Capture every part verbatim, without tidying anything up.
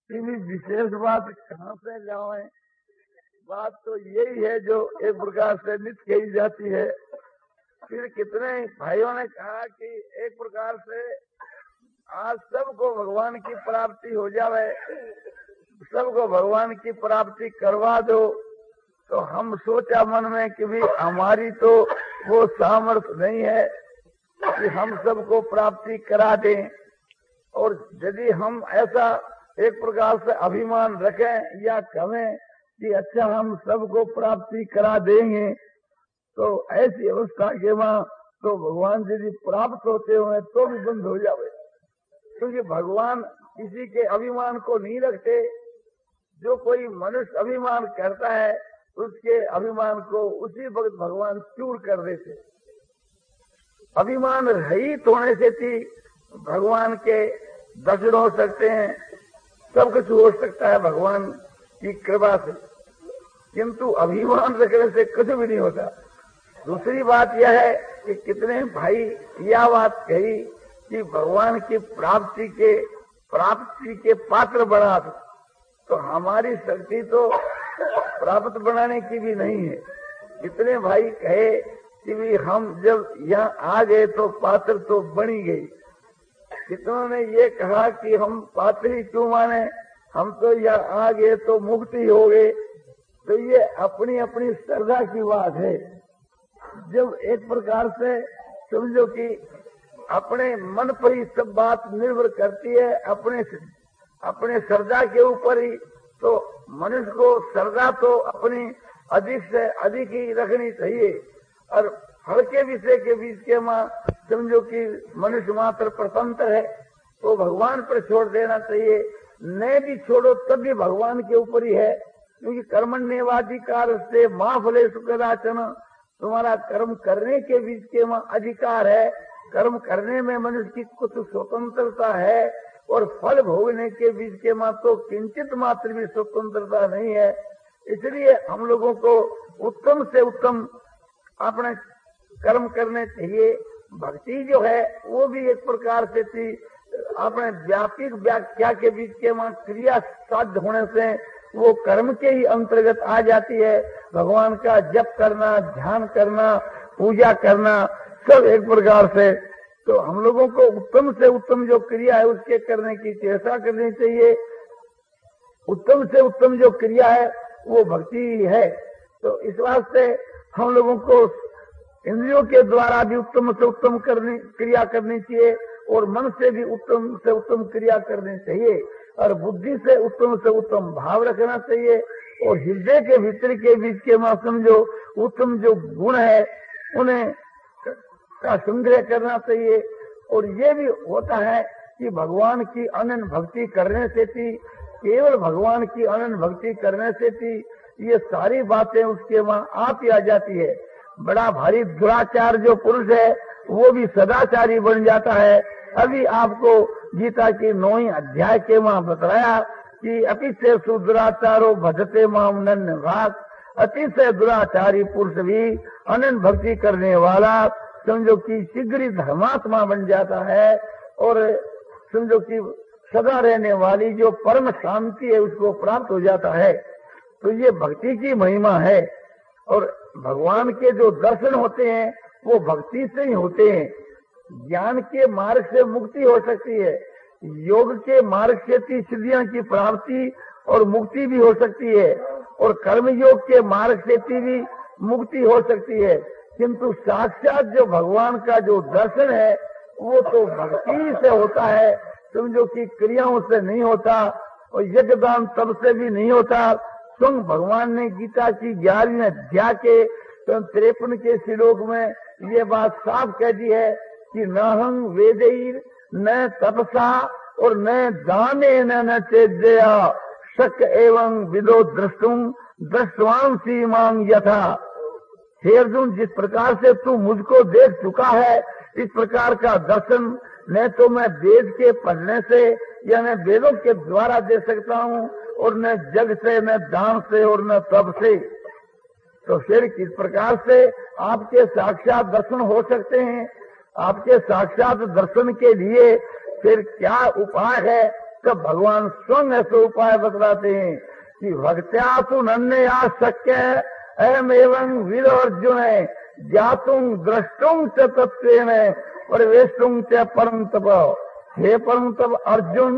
इतनी विशेष बात कहाँ से लाए? बात तो यही है जो एक प्रकार से नित्य कही जाती है। फिर कितने भाइयों ने कहा कि एक प्रकार से आज सबको भगवान की प्राप्ति हो जावे, सबको भगवान की प्राप्ति करवा दो। तो हम सोचा मन में कि भी हमारी तो वो सामर्थ्य नहीं है कि हम सबको प्राप्ति करा दें। और यदि हम ऐसा एक प्रकार से अभिमान रखें या कहें कि अच्छा हम सबको प्राप्ति करा देंगे, तो ऐसी अवस्था के वहाँ तो भगवान यदि प्राप्त होते हुए तो भी बंद हो जावे, क्योंकि भगवान किसी के अभिमान को नहीं रखते। जो कोई मनुष्य अभिमान करता है उसके अभिमान को उसी वक्त भगवान चूर कर देते। अभिमान रहित होने से थी भगवान के दर्शन हो सकते हैं, सब कुछ हो सकता है भगवान की कृपा से, किंतु अभिमान रखने से कुछ भी नहीं होता। दूसरी बात यह है कि कितने भाई यह बात कही कि भगवान की प्राप्ति के प्राप्ति के पात्र बना दो, तो हमारी शक्ति तो प्राप्त बनाने की भी नहीं है। कितने भाई कहे कि भी हम जब यहाँ आ गए तो पात्र तो बनी गई। कितनों ने ये कहा कि हम पात्र ही क्यों माने, हम तो यहाँ आ गए तो मुक्ति हो गए। तो ये अपनी अपनी श्रद्धा की बात है। जब एक प्रकार से समझो कि अपने मन पर ही सब बात निर्भर करती है, अपने अपने श्रद्धा के ऊपर ही, तो मनुष्य को श्रद्धा तो अपनी अधिक से अधिक ही रखनी चाहिए। और हल्के विषय के बीच के माँ समझो कि मनुष्य मात्र स्वतंत्र है, तो भगवान पर छोड़ देना चाहिए। न भी छोड़ो तब भी भगवान के ऊपर ही है, क्योंकि कर्मण्येवाधिकार से माँ फले सुखदाचन, तुम्हारा कर्म करने के बीच के माँ अधिकार है। कर्म करने में मनुष्य की कुछ स्वतंत्रता है, और फल भोगने के बीच के माँ तो किंचित मात्र भी स्वतंत्रता नहीं है। इसलिए हम लोगों को उत्तम से उत्तम अपने कर्म करने चाहिए। भक्ति जो है वो भी एक प्रकार से थी अपने व्यापक व्याख्या के बीच के माँ क्रिया साध्य होने से वो कर्म के ही अंतर्गत आ जाती है। भगवान का जप करना, ध्यान करना, पूजा करना, सब एक प्रकार से। तो हम लोगों को उत्तम से उत्तम जो क्रिया है उसके करने की चेष्टा करनी चाहिए। उत्तम से उत्तम जो क्रिया है वो भक्ति है। तो इस वास्ते हम लोगों को इंद्रियों के द्वारा भी उत्तम से उत्तम करनी क्रिया करनी चाहिए, और मन से भी उत्तम से उत्तम क्रिया करनी चाहिए, और बुद्धि से उत्तम से उत्तम भाव रखना चाहिए, और हृदय के भीतर के बीच के मां समझो उत्तम जो गुण है उन्हें का संग्रह करना चाहिए। और ये भी होता है कि भगवान की अनन्य भक्ति करने से थी, केवल भगवान की अनन्य भक्ति करने से थी ये सारी बातें उसके वहाँ आप ही आ जाती है। बड़ा भारी दुराचार जो पुरुष है वो भी सदाचारी बन जाता है। अभी आपको गीता की नौवीं अध्याय के वहाँ बताया कि अतिशय सुदुराचारो भजते माम नन्य भाग, अतिशय दुराचारी पुरुष भी अनन्य भक्ति करने वाला समझो कि शीघ्र ही धर्मात्मा बन जाता है, और समझो कि सदा रहने वाली जो परम शांति है उसको प्राप्त हो जाता है। तो ये भक्ति की महिमा है। और भगवान के जो दर्शन होते हैं वो भक्ति से ही होते हैं। ज्ञान के मार्ग से मुक्ति हो सकती है, योग के मार्ग से सिद्धियों की प्राप्ति और मुक्ति भी हो सकती है, और कर्म योग के मार्ग से भी मुक्ति हो सकती है। किंतु साक्षात जो भगवान का जो दर्शन है वो तो भक्ति से होता है, समझो कि क्रियाओं से नहीं होता, और यज्ञ दान तब से भी नहीं होता। स्वयं भगवान ने गीता की ग्यारहवीं अध्याय के तिरपन के श्लोक में ये बात साफ कह दी है कि न हम वेदैर न तपसा और न दाने न चेदया शक एवं विदो दृष्टुम दृष्टवांसी मांग यथा। हे अर्जुन, जिस प्रकार से तू मुझको देख चुका है इस प्रकार का दर्शन न तो मैं वेद के पढ़ने से या न वेदों के द्वारा दे सकता हूँ, और न जग से, न दान से, और न तप से। तो फिर किस प्रकार से आपके साक्षात दर्शन हो सकते हैं? आपके साक्षात दर्शन के लिए फिर क्या उपाय है? तब भगवान स्वयं ऐसे उपाय बतलाते हैं कि भक्त्या तु नन्हे आ शक्य एवं एवं वीर अर्जुन है ज्ञातुम द्रष्टुम च तत्वेन परिवेष्टुम च परम तप। हे परम तप अर्जुन,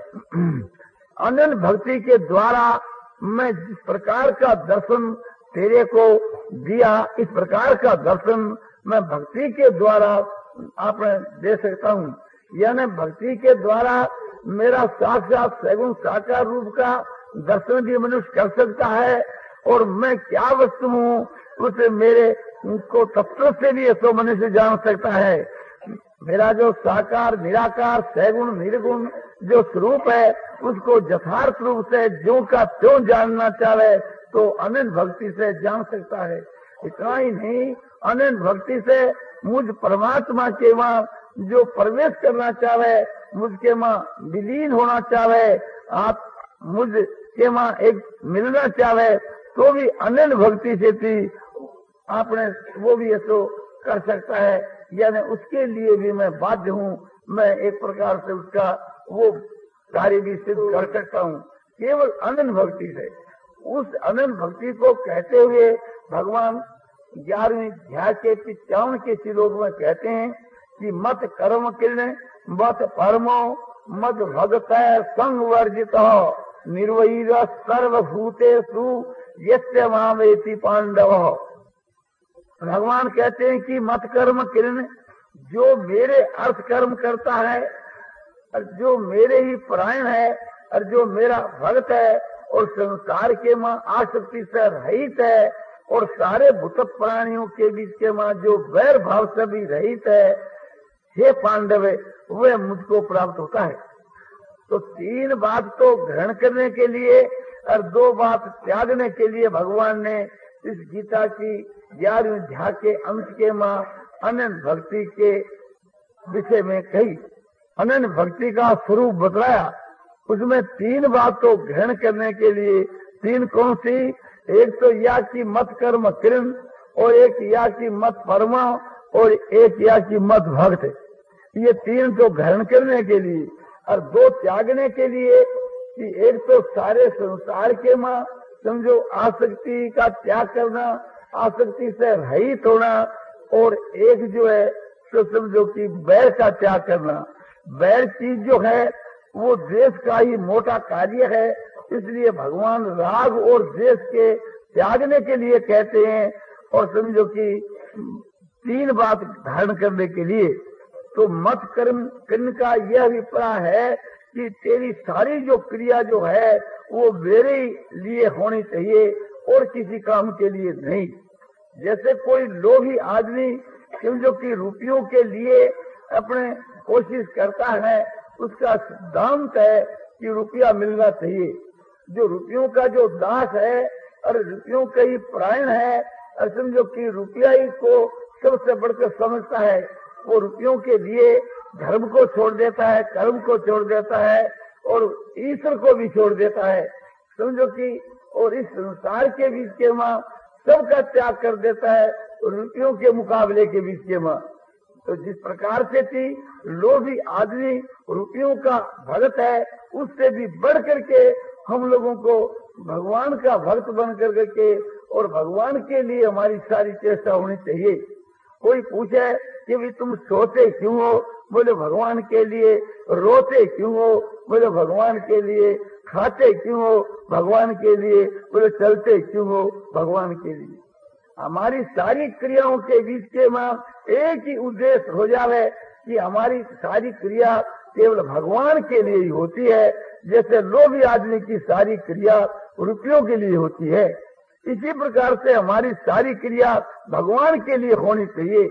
अनन्य भक्ति के द्वारा मैं जिस प्रकार का दर्शन तेरे को दिया, इस प्रकार का दर्शन मैं भक्ति के द्वारा आपने दे सकता हूँ। यानी भक्ति के द्वारा मेरा साक्षात सैगुण साकार रूप का दर्शन भी मनुष्य कर सकता है, और मैं क्या वस्तु हूँ उसे मेरे को तत्व से भी ऐसा मनुष्य जान सकता है। मेरा जो साकार निराकार सैगुण निर्गुण जो स्वरूप है उसको यथार्थ रूप से ज्यों का त्यों जानना चाहे तो अनन्य भक्ति से जान सकता है। इतना ही नहीं, अनन्य भक्ति से मुझ परमात्मा के वहाँ जो प्रवेश करना चाहे, मुझके वहाँ विलीन होना चाहे, आप मुझ के वहाँ एक मिलना चाहे तो भी अनन्य भक्ति से थी आपने वो भी ऐसो कर सकता है। यानी उसके लिए भी मैं बाध्य हूँ, मैं एक प्रकार से उसका वो कार्य भी सिद्ध कर सकता हूँ केवल अनन्य भक्ति से। उस अनन्य भक्ति को कहते हुए भगवान ग्यारहवीं अध्याय के पिचावन के श्लोक में कहते हैं कि मत कर्म किर्ण मत परमो मत भगत संग वर्जित निर्वैर सर्वभूतेषु यस्य मामेति पांडव। भगवान कहते हैं कि मत कर्म किर्ण, जो मेरे अर्थ कर्म करता है और जो मेरे ही परायण है और जो मेरा भक्त है और संसार के माँ आसक्ति से रहित है और सारे भूत प्राणियों के बीच के माँ जो वैर भाव से भी रहित है, हे पांडव, वह मुझको प्राप्त होता है। तो तीन बात तो ग्रहण करने के लिए और दो बात त्यागने के लिए भगवान ने इस गीता की ग्यारहवीं अध्याय के अंश के माँ अनन्य भक्ति के विषय में कही, अनन्य भक्ति का स्वरूप बतलाया। उसमें तीन बात तो ग्रहण करने के लिए, तीन कौन सी? एक तो या की मत कर्म कृण, और एक या की मत परमा, और एक या की मत भक्त। ये तीन तो ग्रहण करने के लिए, और दो त्यागने के लिए कि एक तो सारे संसार के माँ समझो आसक्ति का त्याग करना, आसक्ति से रहित होना, और एक जो है तो समझो कि बैर का त्याग करना। बैर चीज जो है वो द्वेष का ही मोटा कार्य है, इसलिए भगवान राग और द्वेष के त्यागने के लिए कहते हैं, और समझो कि तीन बात धारण करने के लिए। तो मत कर्म करने का यह अभिप्राय है कि तेरी सारी जो क्रिया जो है वो मेरे लिए होनी चाहिए और किसी काम के लिए नहीं। जैसे कोई लोभी आदमी समझो कि रुपयों के लिए अपने कोशिश करता है, उसका सिद्धांत है कि रुपया मिलना चाहिए। जो रुपयों का जो दास है और रुपयों का ही प्राण है, और समझो कि रुपया ही को सबसे बढ़कर समझता है, वो रुपयों के लिए धर्म को छोड़ देता है, कर्म को छोड़ देता है और ईश्वर को भी छोड़ देता है। समझो कि और इस संसार के बीच के माँ सबका त्याग कर देता है रुपयों के मुकाबले के बीच के माँ। तो जिस प्रकार से थी लोभी आदमी रुपयों का भक्त है, उससे भी बढ़ करके हम लोगों को भगवान का भक्त बन कर के और भगवान के लिए हमारी सारी चेष्टा होनी चाहिए। कोई पूछे कि भी तुम सोते क्यों हो, बोले भगवान के लिए। रोते क्यों हो, बोले भगवान के लिए। खाते क्यों हो, भगवान के लिए। बोले चलते क्यों हो, भगवान के लिए। हमारी सारी क्रियाओं के बीच के मां एक ही उद्देश्य हो जावे कि हमारी सारी क्रिया केवल भगवान के लिए ही होती है, जैसे लोभी आदमी की सारी क्रिया रुपयों के लिए होती है। इसी प्रकार से हमारी सारी क्रिया भगवान के लिए होनी चाहिए।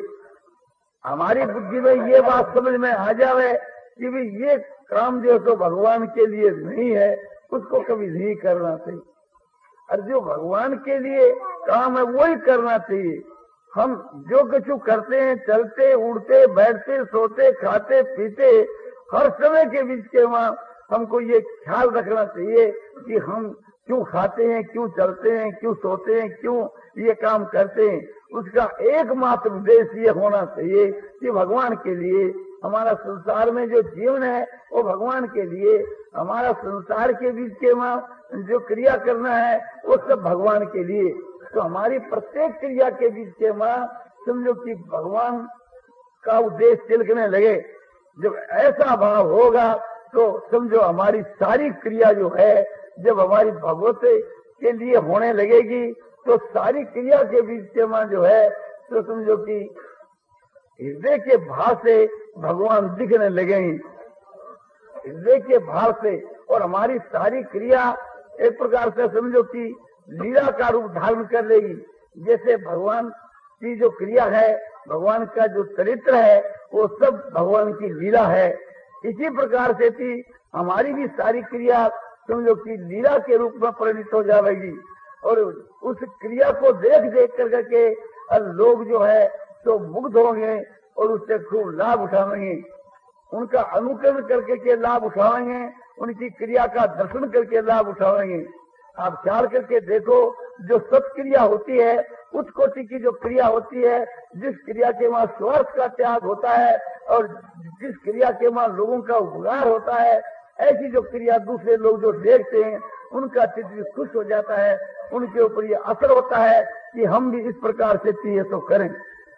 हमारी बुद्धि में ये बात समझ में आ जावे कि भी ये काम जो तो भगवान के लिए नहीं है, उसको कभी नहीं करना चाहिए, और जो भगवान के लिए काम है वही करना चाहिए। हम जो कुछ करते हैं, चलते उड़ते बैठते सोते खाते पीते, हर समय के बीच के वहाँ हमको ये ख्याल रखना चाहिए कि हम क्यों खाते हैं, क्यों चलते हैं, क्यों सोते हैं, क्यों ये काम करते हैं। उसका एकमात्र उद्देश्य ये होना चाहिए कि भगवान के लिए हमारा संसार में जो जीवन है वो भगवान के लिए, हमारा संसार के बीच के वहाँ जो क्रिया करना है वो सब भगवान के लिए। तो हमारी प्रत्येक क्रिया के बीच के वहाँ समझो कि भगवान का उद्देश्य तिलकने लगे। जब ऐसा भाव होगा तो समझो हमारी सारी क्रिया जो है जब हमारी भगवत के लिए होने लगेगी तो सारी क्रिया के बीच के वहाँ जो है तो समझो कि हृदय के भाव से भगवान दिखने लगेंगे, हृदय के भाव से। और हमारी सारी क्रिया एक प्रकार से समझो कि लीला का रूप धारण कर लेगी। जैसे भगवान की जो क्रिया है, भगवान का जो चरित्र है वो सब भगवान की लीला है। इसी प्रकार से थी हमारी भी सारी क्रिया समझो कि लीला के रूप में परिणित हो जाएगी। और उस क्रिया को देख देख कर के लोग जो है तो मुग्ध होंगे और उससे खूब लाभ उठाएंगे, उनका अनुकरण करके के लाभ उठाएंगे, उनकी क्रिया का दर्शन करके लाभ उठाएंगे। आप ख्याल करके देखो, जो सत्क्रिया होती है, उत्कोटि की जो क्रिया होती है, जिस क्रिया के वहाँ स्वार्थ का त्याग होता है और जिस क्रिया के वहाँ लोगों का उपकार होता है, ऐसी जो क्रिया दूसरे लोग जो देखते हैं उनका चित्त भी खुश हो जाता है, उनके ऊपर ये असर होता है कि हम भी इस प्रकार से चाहिए तो करें।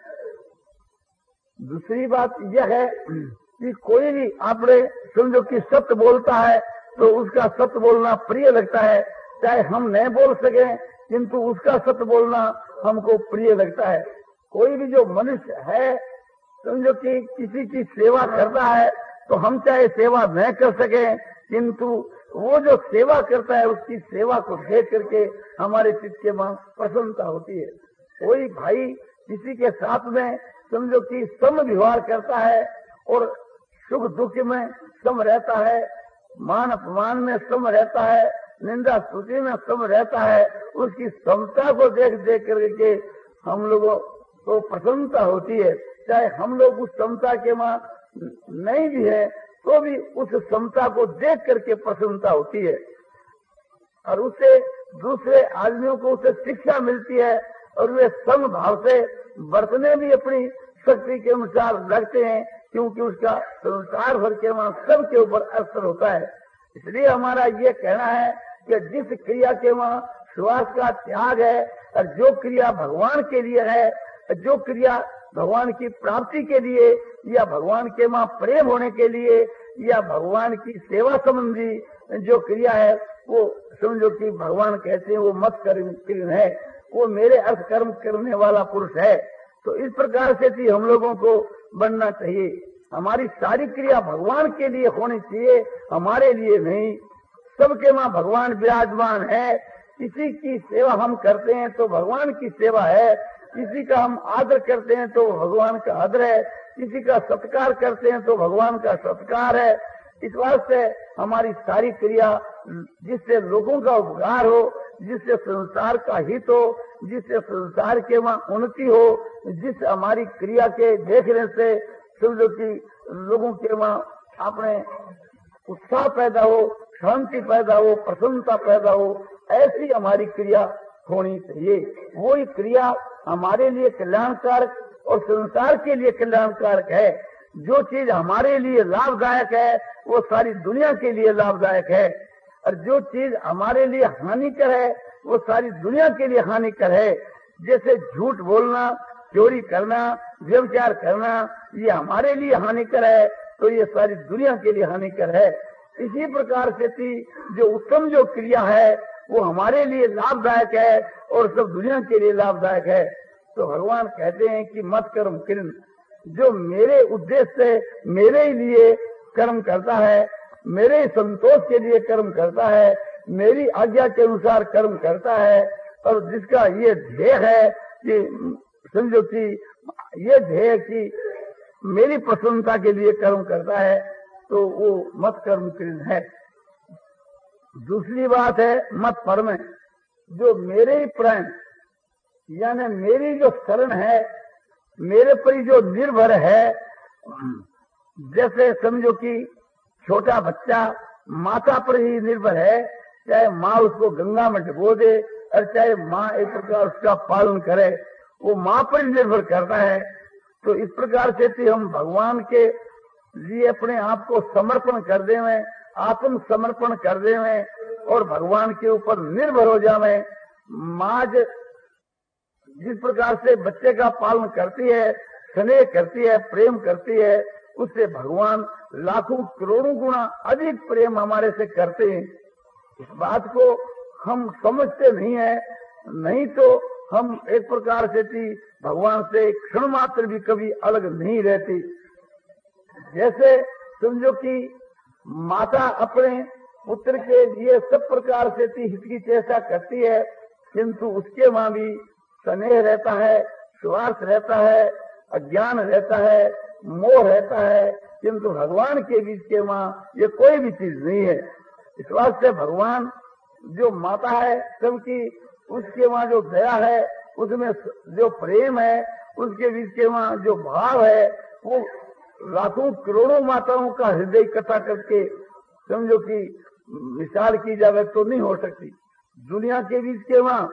दूसरी बात यह है कि कोई भी आपने समझो कि सत्य बोलता है तो उसका सत्य बोलना प्रिय लगता है, चाहे हम नहीं बोल सके किंतु उसका सत्य बोलना हमको प्रिय लगता है। कोई भी जो मनुष्य है समझो कि किसी की सेवा करता है तो हम चाहे सेवा न कर सके किंतु वो जो सेवा करता है उसकी सेवा को देख करके हमारे चित्त के मन प्रसन्नता होती है। कोई भाई किसी के साथ में समझो कि सम व्यवहार करता है और सुख दुख में सम रहता है, मान अपमान में सम रहता है, निंदा स्तुति में सम रहता है, उसकी समता को देख देख करके हम लोगों को प्रसन्नता होती है। चाहे हम लोग उस समता के वहाँ नहीं भी है तो भी उस समता को देख करके प्रसन्नता होती है और उससे दूसरे आदमियों को उसे शिक्षा मिलती है और वे सम भाव से बरतने भी अपनी शक्ति के अनुसार लगते हैं, क्योंकि उसका संसार भर के वहाँ सबके ऊपर असर होता है। इसलिए हमारा ये कहना है कि जिस क्रिया के वहाँ श्वास का त्याग है और जो क्रिया भगवान के लिए है, जो क्रिया भगवान की प्राप्ति के लिए या भगवान के वहाँ प्रेम होने के लिए या भगवान की सेवा संबंधी जो क्रिया है वो समझो कि भगवान कहते हैं वो मत कर्म है, वो मेरे अर्थ कर्म करने वाला पुरुष है। तो इस प्रकार से भी हम लोगों को बनना चाहिए। हमारी सारी क्रिया भगवान के लिए होनी चाहिए, हमारे लिए नहीं। सबके वहाँ भगवान विराजमान है, किसी की सेवा हम करते हैं तो भगवान की सेवा है, किसी का हम आदर करते हैं तो भगवान का आदर है, किसी का सत्कार करते हैं तो भगवान का सत्कार है। इस वास्ते हमारी सारी क्रिया जिससे लोगों का उपकार हो, जिससे संसार का हित हो, जिससे संसार के वहाँ उन्नति हो, जिस हमारी क्रिया के देखने से समझो कि लोगों के वहाँ अपने उत्साह पैदा हो, शांति पैदा हो, प्रसन्नता पैदा हो, ऐसी हमारी क्रिया होनी चाहिए। वही क्रिया हमारे लिए कल्याणकारक और संसार के लिए कल्याणकारक है। जो चीज हमारे लिए लाभदायक है वो सारी दुनिया के लिए लाभदायक है, और जो चीज हमारे लिए हानिकर है वो सारी दुनिया के लिए हानिकर है। जैसे झूठ बोलना, चोरी करना, व्यभिचार करना, ये हमारे लिए हानिकर है तो ये सारी दुनिया के लिए हानिकर है। इसी प्रकार से थी जो उत्तम जो क्रिया है वो हमारे लिए लाभदायक है और सब दुनिया के लिए लाभदायक है। तो भगवान कहते हैं कि मत कर्म किरण, जो मेरे उद्देश्य से मेरे लिए कर्म करता है, मेरे संतोष के लिए कर्म करता है, मेरी आज्ञा के अनुसार कर्म करता है, और जिसका ये ध्येय है कि समझो कि ये ध्येय कि मेरी प्रसन्नता के लिए कर्म करता है, तो वो मत कर्म किरण है। दूसरी बात है मत परम, जो मेरे ही प्रेम यानी मेरी जो शरण है, मेरे पर ही जो निर्भर है। जैसे समझो कि छोटा बच्चा माता पर ही निर्भर है, चाहे माँ उसको गंगा में डुबो दे और चाहे माँ एक प्रकार उसका पालन करे, वो माँ पर ही निर्भर करता है। तो इस प्रकार से हम भगवान के जी अपने आप को समर्पण कर देवे, आत्म समर्पण कर देवे और भगवान के ऊपर निर्भर हो जावे। माँ जिस प्रकार से बच्चे का पालन करती है, स्नेह करती है, प्रेम करती है, उससे भगवान लाखों करोड़ों गुना अधिक प्रेम हमारे से करते हैं। इस बात को हम समझते नहीं है, नहीं तो हम एक प्रकार से थी भगवान से क्षण मात्र भी कभी अलग नहीं रहती। जैसे समझो कि माता अपने पुत्र के लिए सब प्रकार से थी हित की चेष्टा करती है, किंतु उसके वहां भी स्नेह रहता है, स्वार्थ रहता है, अज्ञान रहता है, मोह रहता है, किंतु भगवान के बीच के वहाँ ये कोई भी चीज नहीं है। इस वास्ते भगवान जो माता है सबकी, उसके वहाँ जो दया है, उसमें जो प्रेम है, उसके बीच के वहाँ जो भाव है, वो लाखों करोड़ों माताओं का हृदय इकट्ठा करके समझो कि मिसाल की जाए तो नहीं हो सकती। दुनिया के बीच के वहाँ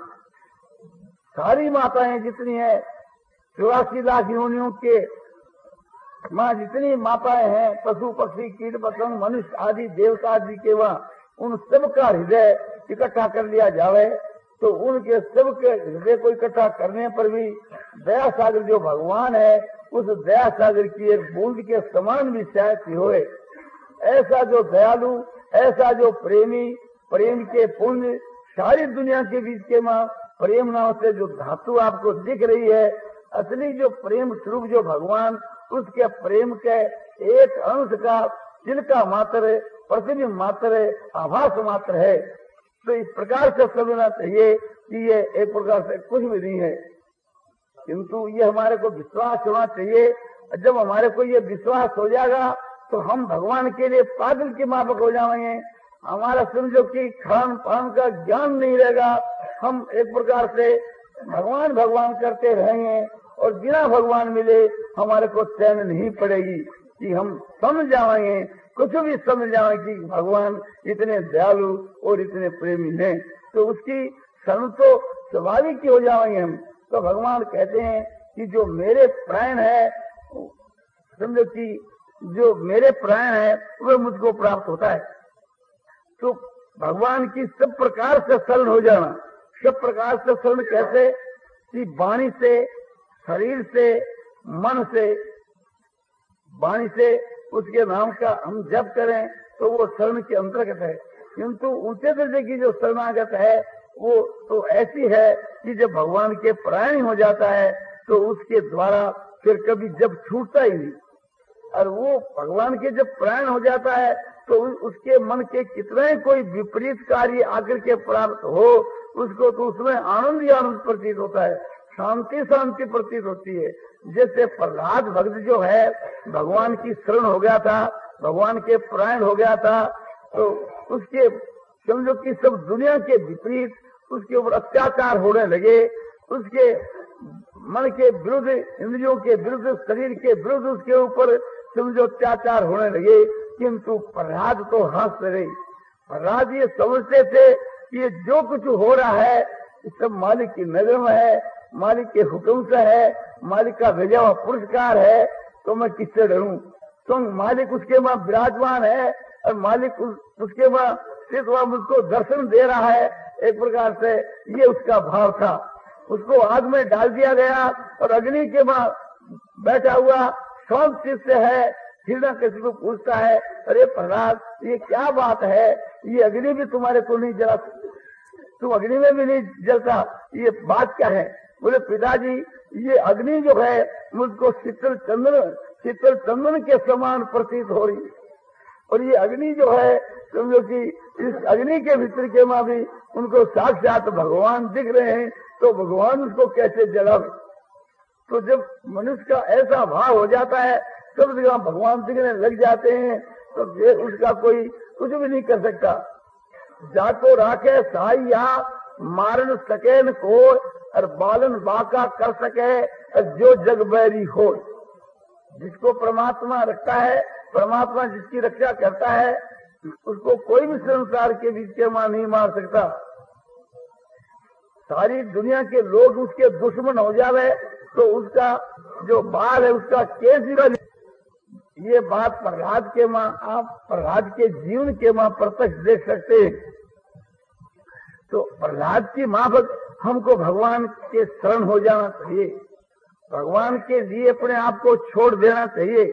सारी माताएं जितनी है, चौरासी लाख योनियों के माँ जितनी माताएं हैं, पशु पक्षी कीट पतंग मनुष्य आदि देवता आदि के वहाँ उन सबका हृदय इकट्ठा कर लिया जावे तो उनके सबके हृदय को इकट्ठा करने पर भी दया सागर जो भगवान है, उस दया सागर की एक बूंद के समान भी शायद होए। ऐसा जो दयालु, ऐसा जो प्रेमी, प्रेम के पुण्य सारी दुनिया के बीच के माँ प्रेम नाम से जो धातु आपको दिख रही है, असली जो प्रेम स्वरूप जो भगवान, उसके प्रेम के एक अंश का तिनका मात्र, प्रतिबिंब मात्र, आभास मात्र है। तो इस प्रकार से समझना चाहिए कि ये एक प्रकार से कुछ भी नहीं है, किंतु ये हमारे को विश्वास होना चाहिए। जब हमारे को ये विश्वास हो जाएगा तो हम भगवान के लिए पागल के माफक हो जाएंगे। हमारा समझो कि खान पान का ज्ञान नहीं रहेगा, हम एक प्रकार से भगवान भगवान करते रहेंगे और बिना भगवान मिले हमारे को चैन नहीं पड़ेगी कि हम समझ जाएंगे, कुछ भी समझ जाएंगे कि भगवान इतने दयालु और इतने प्रेमी हैं, तो उसकी शरण तो स्वाभाविक ही हो जाएंगे हम। तो भगवान कहते हैं कि जो मेरे प्राण है, समझो कि जो मेरे प्राण है वह मुझको प्राप्त होता है। तो भगवान की सब प्रकार से शरण हो जाना, सब प्रकार से शरण कैसे कि वाणी से, शरीर से, मन से, वाणी से उसके नाम का हम जप करें तो वो शरण के अंतर्गत है। किंतु ऊंचे दर्जे की जो शरणागत है वो तो ऐसी है कि जब भगवान के प्राण हो जाता है तो उसके द्वारा फिर कभी जब छूटता ही नहीं। और वो भगवान के जब प्राण हो जाता है तो उसके मन के कितने कोई विपरीत कार्य आकर के प्राप्त हो, उसको तो उसमें आनंद ही आनंद प्रतीत होता है, शांति शांति प्रतीत होती है। जैसे प्रहलाद भक्त जो है भगवान की शरण हो गया था, भगवान के प्राण हो गया था, तो उसके समझो कि सब दुनिया के विपरीत उसके ऊपर अत्याचार होने लगे, उसके मन के विरुद्ध, इंद्रियों के विरुद्ध, शरीर के विरुद्ध उसके ऊपर समझो अत्याचार होने लगे। किंतु प्रहलाद तो हंसते रहे। प्रहलाद ये समझते थे कि ये जो कुछ हो रहा है सब मालिक की नजर में है, मालिक के हुक्म से है, मालिक का भेजा हुआ पुरस्कार है, तो मैं किससे डरूं। तो मालिक उसके वहां विराजमान है और मालिक उस, उसके वहां सिर्फ वहां मुझको दर्शन दे रहा है। एक प्रकार से ये उसका भाव था। उसको आग में डाल दिया गया और अग्नि के वहां बैठा हुआ सब चीज से है। हिरणा किसी को पूछता है, अरे प्रहलाद ये क्या बात है, ये अग्नि भी तुम्हारे को नहीं जला, तुम अग्नि में भी नहीं जलता, ये बात क्या है। बोले पिताजी ये अग्नि जो है मुझको शीतल चंदन, शीतल चंदन के समान प्रतीत हो रही है, और ये अग्नि जो है समझो कि इस अग्नि के भीतर के मां भी उनको साक्षात भगवान दिख रहे हैं, तो भगवान उसको कैसे जलावे। तो जब मनुष्य का ऐसा भाव हो जाता है, सब जगह भगवान दिखने लग जाते हैं, तो फिर उसका कोई कुछ भी नहीं कर सकता। जाको राखे साइया मारन सके न को, और बालन बाका कर सके जो जग बैरी हो। जिसको परमात्मा रखता है, परमात्मा जिसकी रक्षा करता है, उसको कोई भी संसार के बीच के मां नहीं मार सकता। सारी दुनिया के लोग उसके दुश्मन हो जावे तो उसका जो बाल है उसका केस भी ये बात प्रहलाद के मां आप प्रहलाद के जीवन के मां प्रत्यक्ष देख सकते हैं। तो प्रहलाद की मां हमको भगवान के शरण हो जाना चाहिए, भगवान के लिए अपने आप को छोड़ देना चाहिए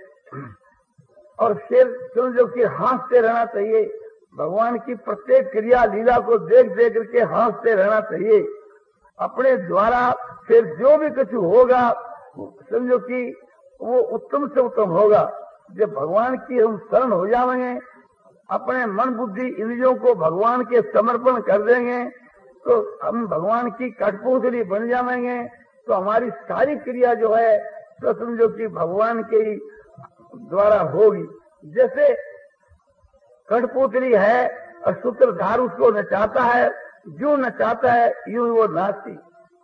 और फिर समझो कि हंसते रहना चाहिए। भगवान की प्रत्येक क्रिया लीला को देख देख करके हंसते रहना चाहिए। अपने द्वारा फिर जो भी कुछ होगा समझो कि वो उत्तम से उत्तम होगा। जब भगवान की हम शरण हो जाएंगे, अपने मन बुद्धि इंद्रियों को भगवान के समर्पण कर देंगे, तो हम भगवान की कठपुतली बन जाएंगे। तो हमारी सारी क्रिया जो है तो समझो कि भगवान के ही द्वारा होगी। जैसे कठपुतली है और सूत्रधार उसको नचाता है, जो नचाता है यूं वो नाचती,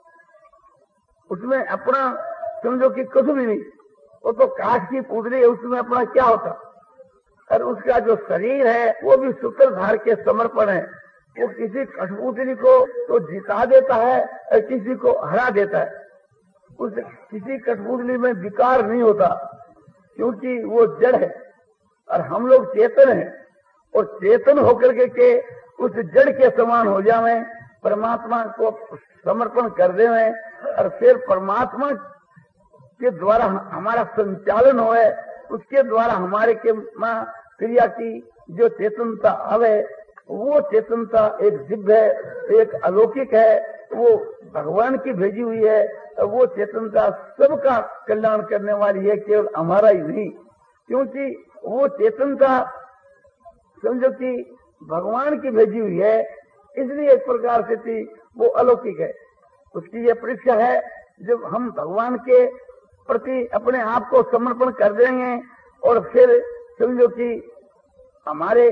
उसमें अपना समझो कि कुछ भी नहीं। वो तो काठ की पुतली है, उसमें अपना क्या होता। और उसका जो शरीर है वो भी सूत्रधार के समर्पण है। वो किसी कठपुतली को तो जिता देता है और किसी को हरा देता है। उस किसी कठपुतली में विकार नहीं होता, क्योंकि वो जड़ है और हम लोग चेतन हैं। और चेतन होकर के, के उस जड़ के समान हो जावे, परमात्मा को समर्पण कर देवे और फिर परमात्मा के द्वारा हमारा संचालन होए, उसके द्वारा हमारे के मां क्रिया की जो चेतनता आवे, वो चेतनता एक दिव्य है, एक अलौकिक है, वो भगवान की भेजी हुई है। वो चेतनता सबका कल्याण करने वाली है, केवल हमारा ही नहीं। क्योंकि वो चेतनता समझो कि भगवान की भेजी हुई है, इसलिए एक प्रकार से थी वो अलौकिक है। उसकी ये परीक्षा है, जब हम भगवान के प्रति अपने आप को समर्पण कर देंगे और फिर समझो कि हमारे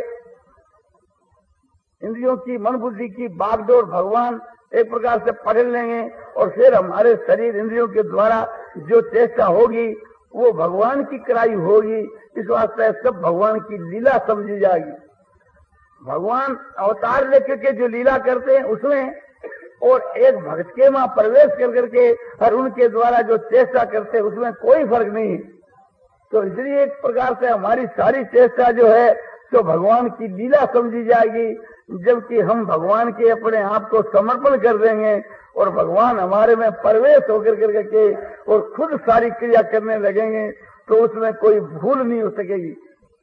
इंद्रियों की मन बुद्धि की बागडोर भगवान एक प्रकार से पकड़ लेंगे और फिर हमारे शरीर इंद्रियों के द्वारा जो चेष्टा होगी वो भगवान की कराई होगी। इस वास्ते सब भगवान की लीला समझी जाएगी। भगवान अवतार लेकर के जो लीला करते हैं उसमें और एक भक्त के मां प्रवेश कर करके और उनके द्वारा जो चेष्टा करते हैं उसमें कोई फर्क नहीं है। तो इसलिए एक प्रकार से हमारी सारी चेष्टा जो है तो भगवान की लीला समझी जाएगी। जबकि हम भगवान के अपने आप को समर्पण कर देंगे और भगवान हमारे में प्रवेश होकर करके और खुद सारी क्रिया करने लगेंगे, तो उसमें कोई भूल नहीं हो सकेगी।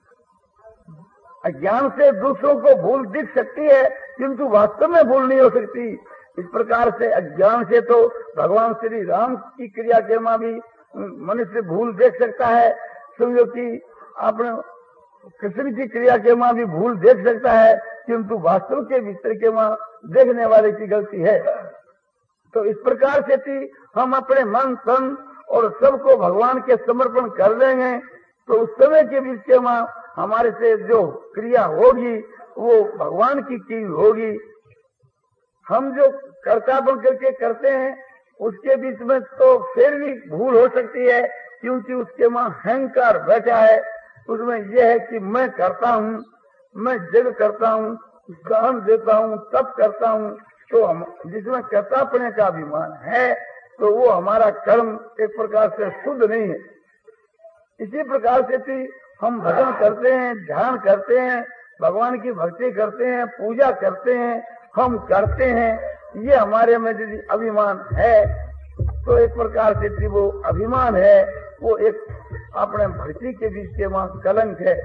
अज्ञान से दूसरों को भूल दिख सकती है, किंतु वास्तव में भूल नहीं हो सकती। इस प्रकार से अज्ञान से तो भगवान श्री राम की क्रिया के मां भी मनुष्य भूल देख सकता है। समझो कि आपने कृष्ण की क्रिया के मां भी भूल देख सकता है, किंतु वास्तव के भीतर के मां देखने वाले की गलती है। तो इस प्रकार से थी हम अपने मन तन और सबको भगवान के समर्पण कर देंगे, तो उस समय के बीच के मां हमारे से जो क्रिया होगी वो भगवान की की होगी। हम जो कर्ता बन करके करते हैं उसके बीच में तो फिर भी भूल हो सकती है, क्योंकि उसके मां अहंकार बैठा है। उसमें यह है कि मैं करता हूँ, मैं जग करता हूँ, दान देता हूँ, तप करता हूँ। तो हम जिसमें कर्तापने का अभिमान है तो वो हमारा कर्म एक प्रकार से शुद्ध नहीं है। इसी प्रकार से भी हम भजन करते हैं, ध्यान करते हैं, भगवान की भक्ति करते हैं, पूजा करते हैं, हम करते हैं, ये हमारे में यदि अभिमान है तो एक प्रकार से वो अभिमान है, वो एक अपने भक्ति के बीच के वहां कलंक है।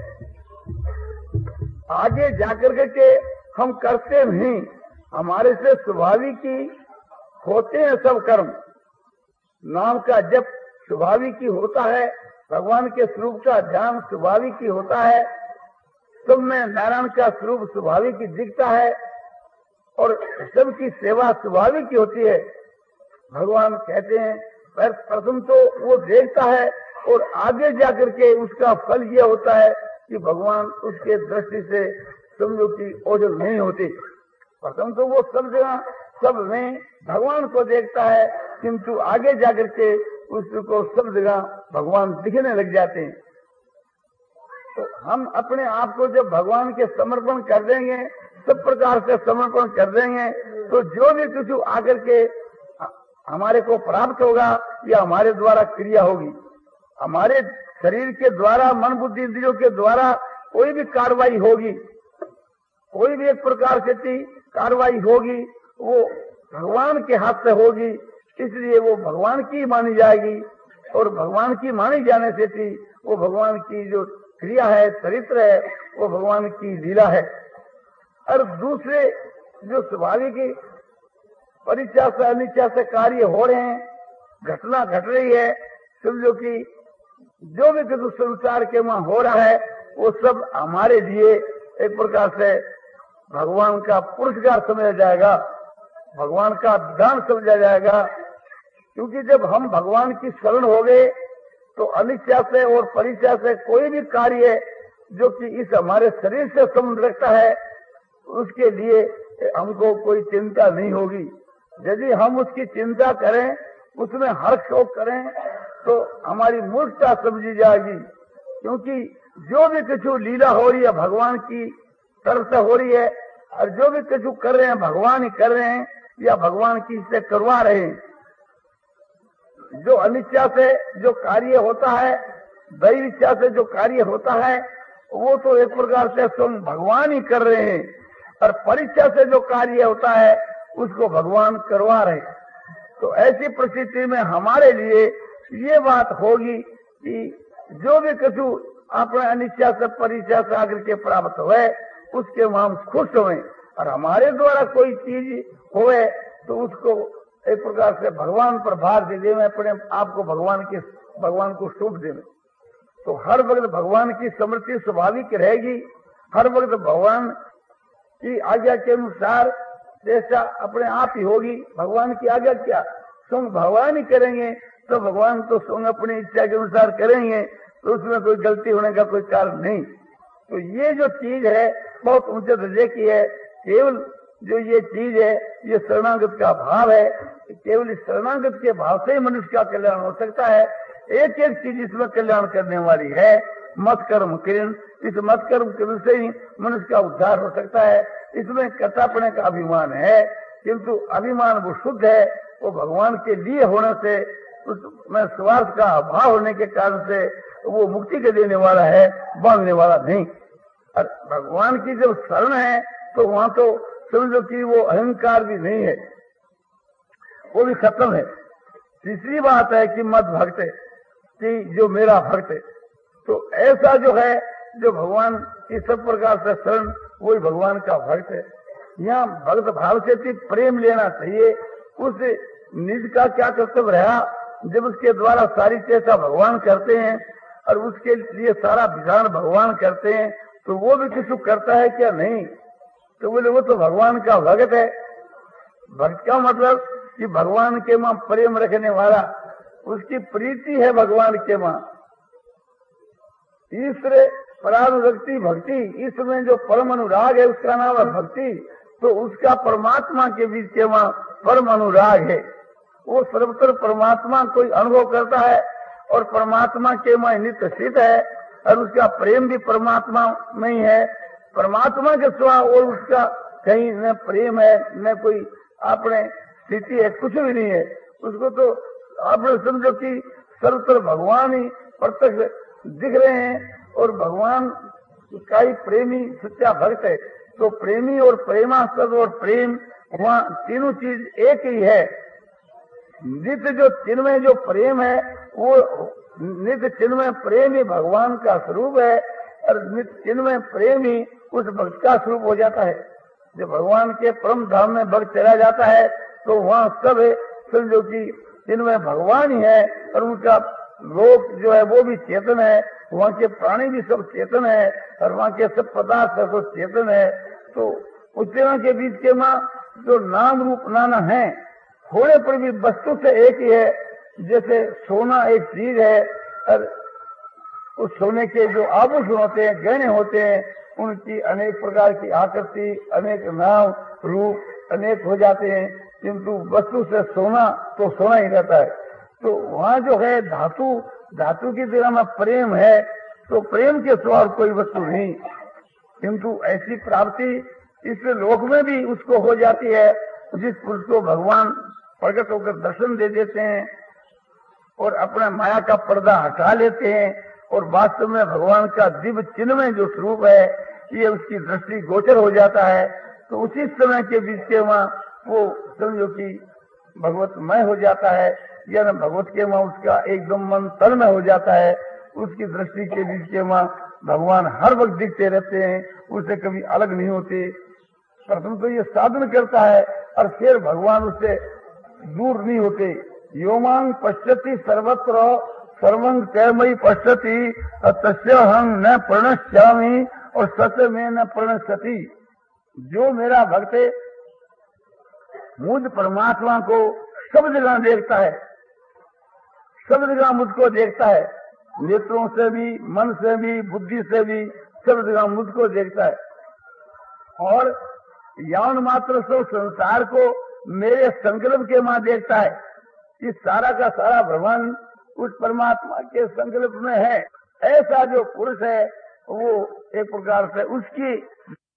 आगे जाकर के हम करते नहीं, हमारे से स्वाभाविक ही होते हैं सब कर्म। नाम का जप स्वाभाविक ही होता है, भगवान के स्वरूप का ध्यान स्वाभाविक ही होता है, सब में नारायण का स्वरूप स्वाभाविक ही दिखता है और सबकी सेवा स्वाभाविक ही होती है। भगवान कहते हैं पर प्रथम तो वो देखता है और आगे जाकर के उसका फल ये होता है कि भगवान उसके दृष्टि से समझो कि ओझल नहीं होती। प्रथम तो वो सब जगह सब में भगवान को देखता है, किंतु आगे जाकर के उसको सब जगह भगवान दिखने लग जाते हैं। तो हम अपने आप को जब भगवान के समर्पण कर देंगे, सब प्रकार से समर्पण कर देंगे, तो जो भी कुछ आकर के हमारे को प्राप्त होगा या हमारे द्वारा क्रिया होगी, हमारे शरीर के द्वारा, मन बुद्धि इंद्रियों के द्वारा कोई भी कार्रवाई होगी, कोई भी एक प्रकार से कार्रवाई होगी, वो भगवान के हाथ से होगी, इसलिए वो भगवान की मानी जाएगी। और भगवान की मानी जाने से थी वो भगवान की जो क्रिया है, चरित्र है, वो भगवान की लीला है। और दूसरे जो स्वाभाविक परिचय से अनिच्छा से कार्य हो रहे हैं, घटना घट रही है, समझो कि जो भी कुछ संसार के वहां हो रहा है वो सब हमारे लिए एक प्रकार से भगवान का पुरस्कार समझा जाएगा, भगवान का दान समझा जाएगा। क्योंकि जब हम भगवान की शरण हो गए तो अनिच्छा से और परिचय से कोई भी कार्य जो कि इस हमारे शरीर से संबंध रखता है उसके लिए हमको कोई चिंता नहीं होगी। यदि हम उसकी चिंता करें, उसमें हर्ष शोक करें तो हमारी मूर्खता समझी जाएगी। क्योंकि जो भी कुछ लीला हो रही है भगवान की तरफ से हो रही है, और जो भी कुछ कर रहे हैं भगवान ही कर रहे हैं या भगवान की से करवा रहे हैं। जो अनिच्छा से जो कार्य होता है, दैव इच्छा से जो कार्य होता है, वो तो एक प्रकार से स्वयं भगवान ही कर रहे हैं, और परीक्षा से जो कार्य होता है उसको भगवान करवा रहे हैं। तो ऐसी परिस्थिति में हमारे लिए ये बात होगी कि जो भी कुछ अपने अनिच्छा से परिचय से आकर के प्राप्त हुए उसके वहां हम खुश हुए, और हमारे द्वारा कोई चीज हुए तो उसको एक प्रकार से भगवान पर भार दे देवे, अपने आप को भगवान के भगवान को सौंप देवे। तो हर वक्त भगवान की स्मृति स्वाभाविक रहेगी, हर वक्त भगवान की आज्ञा के अनुसार जैसा अपने आप ही होगी। भगवान की आज्ञा क्या स्वयं भगवान ही करेंगे, तो भगवान तो स्वयं अपनी इच्छा के अनुसार करेंगे, तो उसमें कोई गलती होने का कोई कारण नहीं। तो ये जो चीज है बहुत ऊंचे दर्जे की है। केवल जो ये चीज है ये शरणागत का भाव है, केवल इस शरणागत के भाव से ही मनुष्य का कल्याण हो सकता है। एक एक चीज इसमें कल्याण करने वाली है, मत कर्म किरण, इस मत कर्म किरण से ही मनुष्य का उद्धार हो सकता है। इसमें कटापने का अभिमान है, किंतु अभिमान वो शुद्ध है, वो भगवान के लिए होने से, उसमें स्वार्थ का अभाव होने के कारण से वो मुक्ति के देने वाला है, बांधने वाला नहीं। और भगवान की जब शरण है तो वहां तो समझो कि वो अहंकार भी नहीं है, वो भी खत्म है। तीसरी बात है कि मत भक्त है, कि जो मेरा भक्त है, तो ऐसा जो है जो भगवान की सब प्रकार से शरण, वही भगवान का भक्त है। यहाँ भक्त भाव से भी प्रेम लेना चाहिए। उस निज का क्या कर्तव्य रहा, जब उसके द्वारा सारी चेष्टा भगवान करते हैं और उसके लिए सारा विधान भगवान करते हैं, तो वो भी किसी करता है क्या? नहीं। तो बोले वो तो भगवान का भक्त है। भक्त का मतलब कि भगवान के मां प्रेम रखने वाला, उसकी प्रीति है भगवान के मां। ईश्वर परानुरक्ति भक्ति, इसमें जो परम अनुराग है उसका नाम है भक्ति। तो उसका परमात्मा के बीच के वहां परम अनुराग है। वो सर्वत्र परमात्मा कोई अनुभव करता है और परमात्मा के वहां नित्य स्थित है, और उसका प्रेम भी परमात्मा में ही है। परमात्मा के सिवा और उसका कहीं न प्रेम है न कोई अपने स्थिति है, कुछ भी नहीं है। उसको तो आपने समझो कि सर्वत्र भगवान ही प्रत्यक्ष दिख रहे हैं, और भगवान का ही प्रेमी सच्चा भक्त है। तो प्रेमी और प्रेमास्पद और प्रेम, वहाँ तीनों चीज एक ही है। नित्य जो चिन्मय जो प्रेम है, वो नित्य चिन्मय प्रेम ही भगवान का स्वरूप है, और नित्य चिन्मय प्रेम ही उस भक्त का स्वरूप हो जाता है। जब भगवान के परम धाम में भक्त चला जाता है तो वहाँ सब समझो कि चिन्मय भगवान ही है, और उनका लोक जो है वो भी चेतन है, वहाँ के प्राणी भी सब चेतन है, और वहाँ के सब पदार्थ सब चेतन है। तो उस तीनों के बीच के माँ जो नाम रूप नाना है, थोड़े पर भी वस्तु से एक ही है। जैसे सोना एक चीज है, और उस सोने के जो आभूषण होते हैं, गहने होते हैं, उनकी अनेक प्रकार की आकृति, अनेक नाम रूप अनेक हो जाते हैं, किंतु वस्तु से सोना तो सोना ही रहता है। तो वहाँ जो है धातु, धातु की तरह में प्रेम है, तो प्रेम के सिवा कोई वस्तु नहीं। किंतु ऐसी प्राप्ति इस लोक में भी उसको हो जाती है, जिस पुरुष को भगवान प्रकट होकर दर्शन दे देते हैं और अपना माया का पर्दा हटा लेते हैं, और वास्तव में भगवान का दिव्य चिन्ह में जो स्वरूप है ये उसकी दृष्टि गोचर हो जाता है, तो उसी समय के बीच के वहाँ वो समझो कि भगवतमय हो जाता है, या न भगवत के वहाँ उसका एकदम मन तन में हो जाता है। उसकी दृष्टि के बीच के वहाँ भगवान हर वक्त दिखते रहते हैं, उससे कभी अलग नहीं होते। प्रथम तो ये साधन करता है और फिर भगवान उससे दूर नहीं होते। योमांग पश्यति सर्वत्र सर्वंग तैमयी पश्यति तस्य हम न प्रणश्यामी और सत्य में न प्रणश्यति। जो मेरा भक्त है मुझ परमात्मा को सब जगह देखता है, सब जगह मुझको देखता है, नेत्रों से भी, मन से भी, बुद्धि से भी, सब जगह मुझको देखता है। और यौन मात्र से संसार को मेरे संकल्प के मां देखता है। इस सारा का सारा ब्रह्मांड उस परमात्मा के संकल्प में है। ऐसा जो पुरुष है वो एक प्रकार से उसकी